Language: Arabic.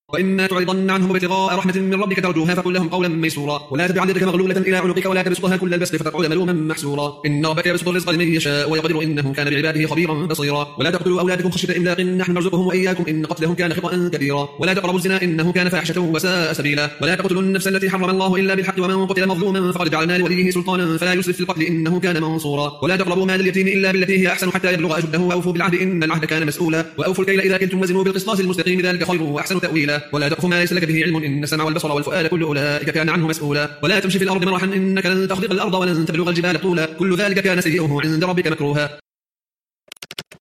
وإما تعرضن عنهم ابتغاء رحمة من ربك ترجوها فقل لهم قولا ميسورا ولا تجعل يدك مغلولة إلى عنقك ولا تبسطها كل البسط فتقعد ملوما محسورا إن ربك يبسط الرزق لمن يشاء ويقدر إنه كان بعباده خبيرا بصيرا ولا تقتلوا أولادكم خشية إملاق نحن نرزقهم وإياكم إن قتلهم كان خطأ كبيرا ولا تقربوا الزنا إنه كان فاحشة وساء سبيلا ولا تقتلوا النفس التي حرم الله إلا بالحق ومن قتل مظلوما فقد جعلنا لوليه سلطانا فلا يسرف في القتل إنه كان منصورا ولا تقربوا مال اليتيم إلا بالتي هي أحسن حتى يبلغ أشده وأوفوا بالعهد إن العهد كان مسؤولا وأوفوا الكيل إذا كلتم وزنوا بالقسطاس المستقيم ذلك خير وأحسن تأويلا ولا تقف ما ليس لك به علم إن السمع والبصر والفؤاد كل أولئك كان عنه مسؤولا ولا تمشي في الأرض مرحا إنك لن تخرق الأرض ولن تبلغ الجبال طولا كل ذلك كان سيئه عند ربك مكروها